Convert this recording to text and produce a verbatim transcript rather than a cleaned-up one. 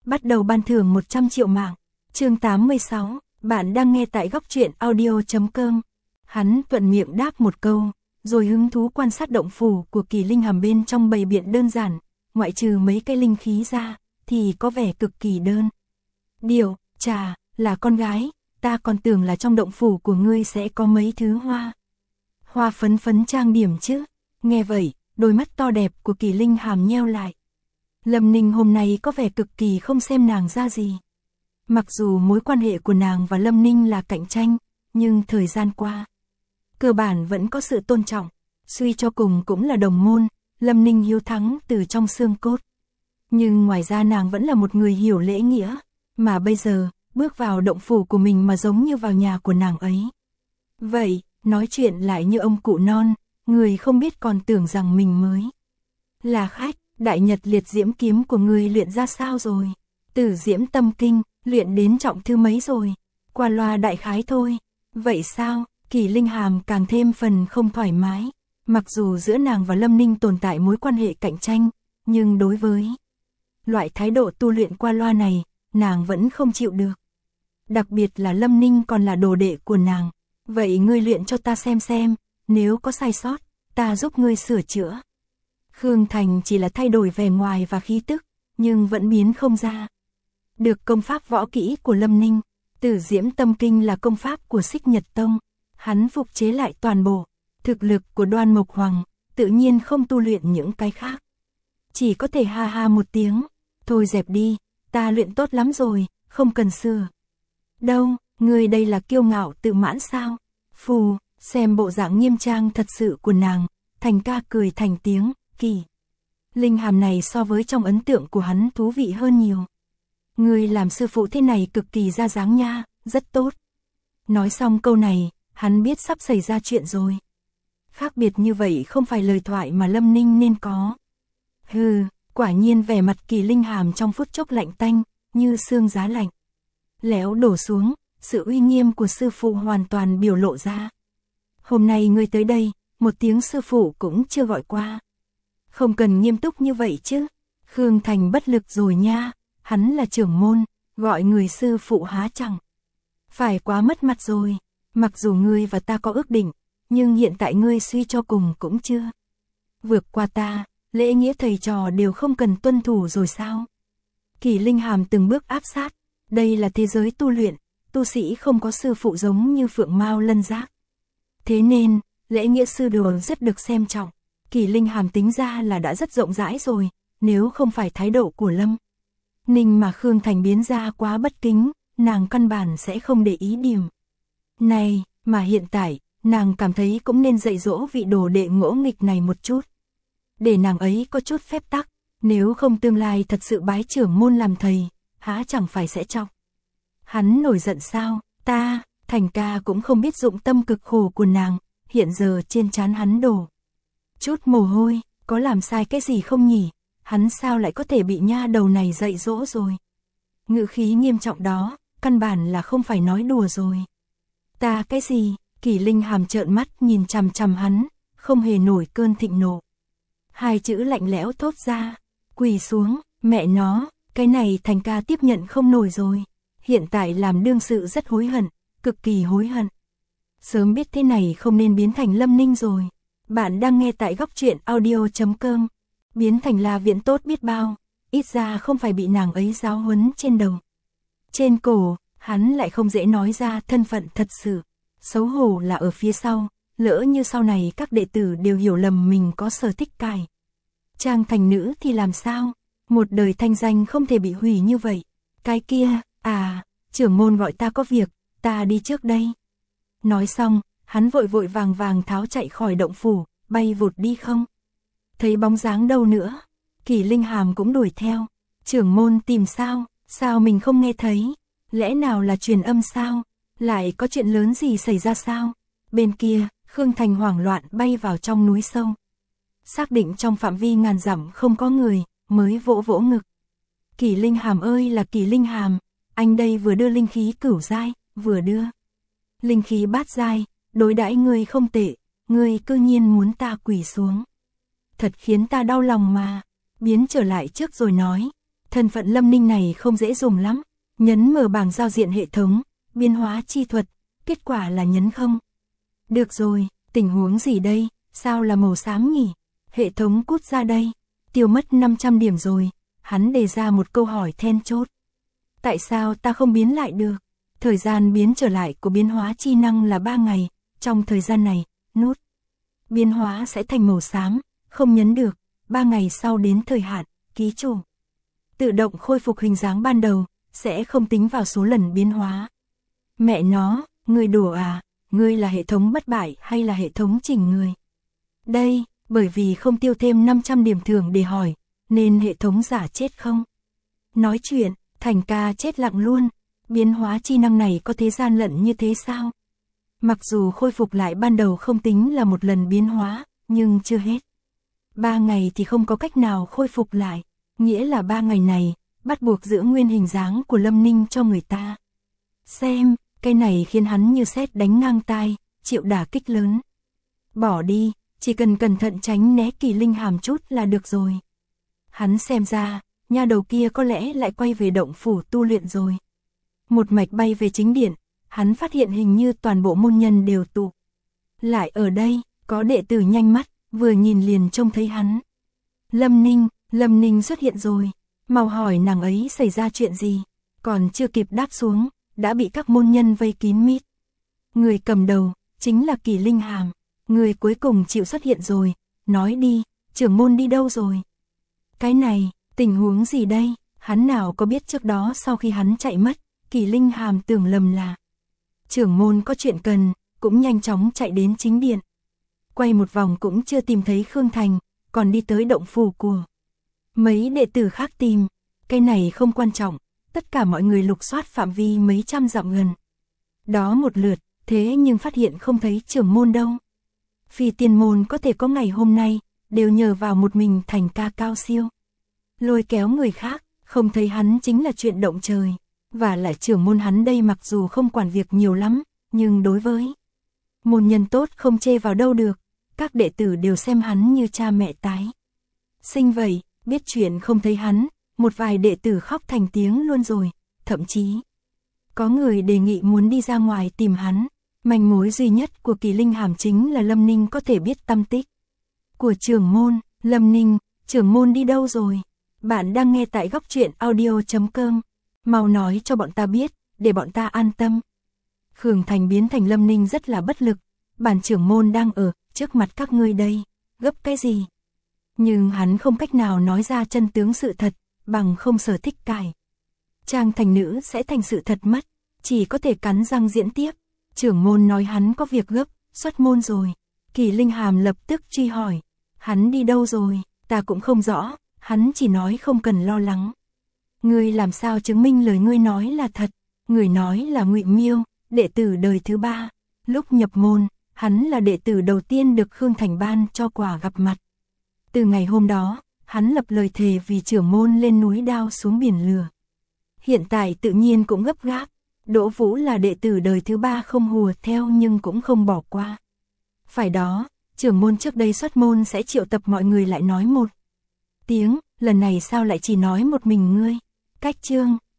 bắt đầu ban thưởng một trăm triệu mạng. Chương tám mươi sáu, bạn đang nghe tại góc truyện audio chấm com. Hắn thuận miệng đáp một câu, rồi hứng thú quan sát động phủ của Kỳ Linh Hàm bên trong bày biện đơn giản, ngoại trừ mấy cái linh khí ra, thì có vẻ cực kỳ đơn. Điều, chà, là con gái, ta còn tưởng là trong động phủ của ngươi sẽ có mấy thứ hoa. Hoa phấn phấn trang điểm chứ. Nghe vậy, đôi mắt to đẹp của Kỳ Linh Hàm nheo lại. Lâm Ninh hôm nay có vẻ cực kỳ không xem nàng ra gì. Mặc dù mối quan hệ của nàng và Lâm Ninh là cạnh tranh, nhưng thời gian qua, cơ bản vẫn có sự tôn trọng, suy cho cùng cũng là đồng môn, Lâm Ninh hiếu thắng từ trong xương cốt. Nhưng ngoài ra nàng vẫn là một người hiểu lễ nghĩa, mà bây giờ, bước vào động phủ của mình mà giống như vào nhà của nàng ấy. Vậy, nói chuyện lại như ông cụ non, người không biết còn tưởng rằng mình mới là khách. Đại nhật liệt diễm kiếm của người luyện ra sao rồi? Tử diễm tâm kinh, luyện đến trọng thư mấy rồi? Qua loa đại khái thôi. Vậy sao? Kỳ Linh Hàm càng thêm phần không thoải mái. Mặc dù giữa nàng và Lâm Ninh tồn tại mối quan hệ cạnh tranh, nhưng đối với loại thái độ tu luyện qua loa này, nàng vẫn không chịu được. Đặc biệt là Lâm Ninh còn là đồ đệ của nàng. Vậy ngươi luyện cho ta xem xem, nếu có sai sót, ta giúp ngươi sửa chữa. Khương Thành chỉ là thay đổi vẻ ngoài và khí tức, nhưng vẫn biến không ra được công pháp võ kỹ của Lâm Ninh. Tử diễm tâm kinh là công pháp của Xích Nhật Tông, hắn phục chế lại toàn bộ. Thực lực của Đoan Mộc Hoàng, tự nhiên không tu luyện những cái khác. Chỉ có thể ha ha một tiếng, thôi dẹp đi, ta luyện tốt lắm rồi, không cần sửa. Đâu, người đây là kiêu ngạo tự mãn sao? Phù, xem bộ dạng nghiêm trang thật sự của nàng, Thành ca cười thành tiếng. Kỳ Linh Hàm này so với trong ấn tượng của hắn thú vị hơn nhiều. Người làm sư phụ thế này cực kỳ ra dáng nha, rất tốt. Nói xong câu này, hắn biết sắp xảy ra chuyện rồi. Khác biệt như vậy không phải lời thoại mà Lâm Ninh nên có. Hừ, quả nhiên vẻ mặt Kỳ Linh Hàm trong phút chốc lạnh tanh, như sương giá lạnh. Léo đổ xuống, sự uy nghiêm của sư phụ hoàn toàn biểu lộ ra. Hôm nay ngươi tới đây, một tiếng sư phụ cũng chưa gọi qua. Không cần nghiêm túc như vậy chứ. Khương Thành bất lực rồi nha, hắn là trưởng môn, gọi người sư phụ há chẳng phải quá mất mặt rồi. Mặc dù ngươi và ta có ước định, nhưng hiện tại ngươi suy cho cùng cũng chưa vượt qua ta, lễ nghĩa thầy trò đều không cần tuân thủ rồi sao? Kỳ Linh Hàm từng bước áp sát, đây là thế giới tu luyện, tu sĩ không có sư phụ giống như Phượng Mao Lân Giác. Thế nên, lễ nghĩa sư đồ rất được xem trọng. Kỳ Linh Hàm tính ra là đã rất rộng rãi rồi, nếu không phải thái độ của Lâm Ninh mà Khương Thành biến ra quá bất kính, nàng căn bản sẽ không để ý điểm này, mà hiện tại, nàng cảm thấy cũng nên dạy dỗ vị đồ đệ ngỗ nghịch này một chút. Để nàng ấy có chút phép tắc, nếu không tương lai thật sự bái trưởng môn làm thầy, há chẳng phải sẽ chọc hắn nổi giận sao? Ta, Thành ca cũng không biết dụng tâm cực khổ của nàng, hiện giờ trên trán hắn đổ chút mồ hôi, có làm sai cái gì không nhỉ? Hắn sao lại có thể bị nha đầu này dạy dỗ rồi? Ngữ khí nghiêm trọng đó, căn bản là không phải nói đùa rồi. Ta cái gì? Kỳ Linh Hàm trợn mắt nhìn chằm chằm hắn, không hề nổi cơn thịnh nộ. Hai chữ lạnh lẽo thốt ra, quỳ xuống, mẹ nó, cái này Thành ca tiếp nhận không nổi rồi. Hiện tại làm đương sự rất hối hận, cực kỳ hối hận. Sớm biết thế này không nên biến thành Lâm Ninh rồi. Bạn đang nghe tại góc truyện audio chấm com. Biến thành La Viễn tốt biết bao, ít ra không phải bị nàng ấy giáo huấn trên đầu. Trên cổ, hắn lại không dễ nói ra thân phận thật sự. Xấu hổ là ở phía sau, lỡ như sau này các đệ tử đều hiểu lầm mình có sở thích cài trang thành nữ thì làm sao? Một đời thanh danh không thể bị hủy như vậy. Cái kia, à, trưởng môn gọi ta có việc, ta đi trước đây. Nói xong, hắn vội vội vàng vàng tháo chạy khỏi động phủ, bay vụt đi không thấy bóng dáng đâu nữa. Kỳ Linh Hàm cũng đuổi theo. Trưởng môn tìm sao? Sao mình không nghe thấy? Lẽ nào là truyền âm sao? Lại có chuyện lớn gì xảy ra sao? Bên kia, Khương Thành hoảng loạn bay vào trong núi sâu. Xác định trong phạm vi ngàn dặm không có người, mới vỗ vỗ ngực. Kỳ Linh Hàm ơi là Kỳ Linh Hàm, anh đây vừa đưa linh khí cửu giai, vừa đưa linh khí bát giai, đối đãi ngươi không tệ, ngươi cư nhiên muốn ta quỳ xuống. Thật khiến ta đau lòng mà. Biến trở lại trước rồi nói. Thân phận Lâm Ninh này không dễ dùng lắm. Nhấn mở bảng giao diện hệ thống, biến hóa chi thuật, kết quả là nhấn không. Được rồi, tình huống gì đây, sao là màu xám nhỉ? Hệ thống cút ra đây, tiêu mất năm trăm điểm rồi, hắn đề ra một câu hỏi then chốt. Tại sao ta không biến lại được? Thời gian biến trở lại của biến hóa chi năng là ba ngày, trong thời gian này, nút biến hóa sẽ thành màu xám, không nhấn được, ba ngày sau đến thời hạn, ký chủ. Tự động khôi phục hình dáng ban đầu, sẽ không tính vào số lần biến hóa. Mẹ nó, ngươi đùa à, ngươi là hệ thống bất bại hay là hệ thống chỉnh người? Đây, bởi vì không tiêu thêm năm trăm điểm thưởng để hỏi, nên hệ thống giả chết không? Nói chuyện, Thành ca chết lặng luôn, biến hóa chi năng này có thế gian lận như thế sao? Mặc dù khôi phục lại ban đầu không tính là một lần biến hóa, nhưng chưa hết. Ba ngày thì không có cách nào khôi phục lại, nghĩa là ba ngày này, bắt buộc giữ nguyên hình dáng của Lâm Ninh cho người ta. Xem, cái này khiến hắn như sét đánh ngang tai, chịu đả kích lớn. Bỏ đi, chỉ cần cẩn thận tránh né Kỳ Linh Hàm chút là được rồi. Hắn xem ra, nha đầu kia có lẽ lại quay về động phủ tu luyện rồi. Một mạch bay về chính điện, hắn phát hiện hình như toàn bộ môn nhân đều tụ lại ở đây, có đệ tử nhanh mắt, vừa nhìn liền trông thấy hắn. Lâm Ninh, Lâm Ninh xuất hiện rồi, mau hỏi nàng ấy xảy ra chuyện gì, còn chưa kịp đáp xuống, đã bị các môn nhân vây kín mít. Người cầm đầu, chính là Kỳ Linh Hàm, người cuối cùng chịu xuất hiện rồi, nói đi, trưởng môn đi đâu rồi? Cái này, tình huống gì đây, hắn nào có biết trước đó sau khi hắn chạy mất, Kỳ Linh Hàm tưởng lầm là trưởng môn có chuyện cần, cũng nhanh chóng chạy đến chính điện. Quay một vòng cũng chưa tìm thấy Khương Thành, còn đi tới động phủ của mấy đệ tử khác tìm, cái này không quan trọng, tất cả mọi người lục soát phạm vi mấy trăm dặm gần. Đó một lượt, thế nhưng phát hiện không thấy trưởng môn đâu. Phi tiên môn có thể có ngày hôm nay, đều nhờ vào một mình Thành ca cao siêu. Lôi kéo người khác, không thấy hắn chính là chuyện động trời. Và lại trưởng môn hắn đây mặc dù không quản việc nhiều lắm, nhưng đối với môn nhân tốt không chê vào đâu được, các đệ tử đều xem hắn như cha mẹ tái sinh vậy, biết chuyện không thấy hắn, một vài đệ tử khóc thành tiếng luôn rồi, thậm chí có người đề nghị muốn đi ra ngoài tìm hắn. Manh mối duy nhất của Kỳ Linh Hàm chính là Lâm Ninh có thể biết tâm tích của trưởng môn. Lâm Ninh, trưởng môn đi đâu rồi? Bạn đang nghe tại góc truyện audio chấm com. Mau nói cho bọn ta biết, để bọn ta an tâm. Khương Thành biến thành Lâm Ninh rất là bất lực, bản trưởng môn đang ở trước mặt các ngươi đây, gấp cái gì? Nhưng hắn không cách nào nói ra chân tướng sự thật, bằng không sở thích cải trang thành nữ sẽ thành sự thật mất, chỉ có thể cắn răng diễn tiếp. Trưởng môn nói hắn có việc gấp, xuất môn rồi. Kỳ Linh Hàm lập tức truy hỏi, hắn đi đâu rồi? Ta cũng không rõ, hắn chỉ nói không cần lo lắng. Ngươi làm sao chứng minh lời ngươi nói là thật? Người nói là Ngụy Miêu, đệ tử đời thứ ba. Lúc nhập môn, hắn là đệ tử đầu tiên được Khương Thành ban cho quà gặp mặt. Từ ngày hôm đó, hắn lập lời thề vì trưởng môn lên núi đao xuống biển lửa. Hiện tại tự nhiên cũng gấp gáp. Đỗ Vũ là đệ tử đời thứ ba không hùa theo nhưng cũng không bỏ qua. Phải đó, trưởng môn trước đây xuất môn sẽ triệu tập mọi người lại nói một tiếng, lần này sao lại chỉ nói một mình ngươi? Cách chương